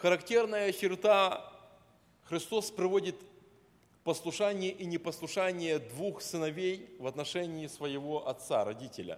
характерная черта, Христос приводит послушание и непослушание двух сыновей в отношении своего отца, родителя.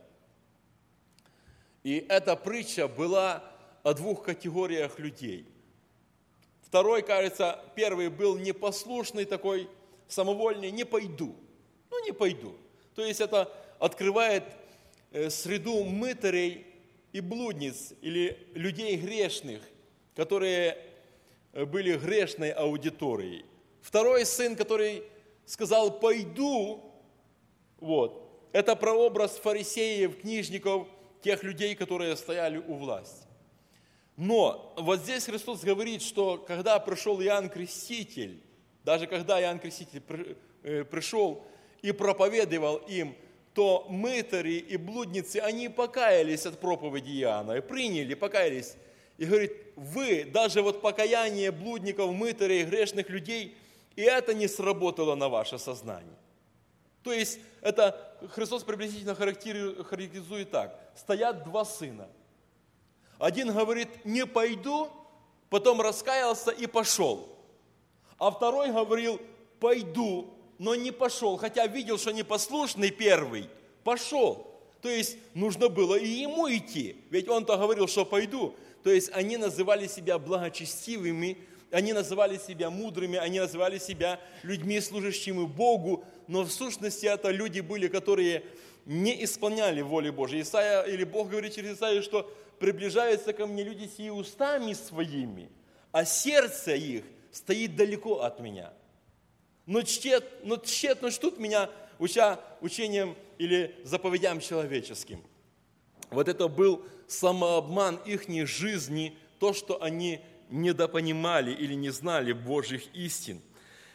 И эта притча была о двух категориях людей. Второй, кажется, первый был непослушный такой, самовольный, не пойду. Не пойду. То есть это открывает среду мытарей и блудниц, или людей грешных, которые были грешной аудиторией. Второй сын, который сказал «пойду», это прообраз фарисеев, книжников, тех людей, которые стояли у власти. Но вот здесь Христос говорит, что когда пришел Иоанн Креститель, даже когда Иоанн Креститель пришел и проповедовал им, то мытари и блудницы, они покаялись от проповеди Иоанна, и приняли, покаялись. И говорит, вы, даже вот покаяние блудников, мытарей, грешных людей, и это не сработало на ваше сознание. То есть, это Христос приблизительно характеризует так. Стоят два сына. Один говорит, не пойду, потом раскаялся и пошел. А второй говорил, пойду, но не пошел, хотя видел, что непослушный первый, пошел. То есть, нужно было и ему идти, ведь он-то говорил, что пойду. То есть, они называли себя благочестивыми, они называли себя мудрыми, они называли себя людьми, служащими Богу, но в сущности это люди были, которые не исполняли воли Божьей. Исаия, или Бог говорит через Исаию, что приближаются ко мне люди сии устами своими, а сердце их стоит далеко от меня. Но тщетно ждут меня, уча учением или заповедям человеческим. Вот это был самообман ихней жизни, то, что они недопонимали или не знали Божьих истин.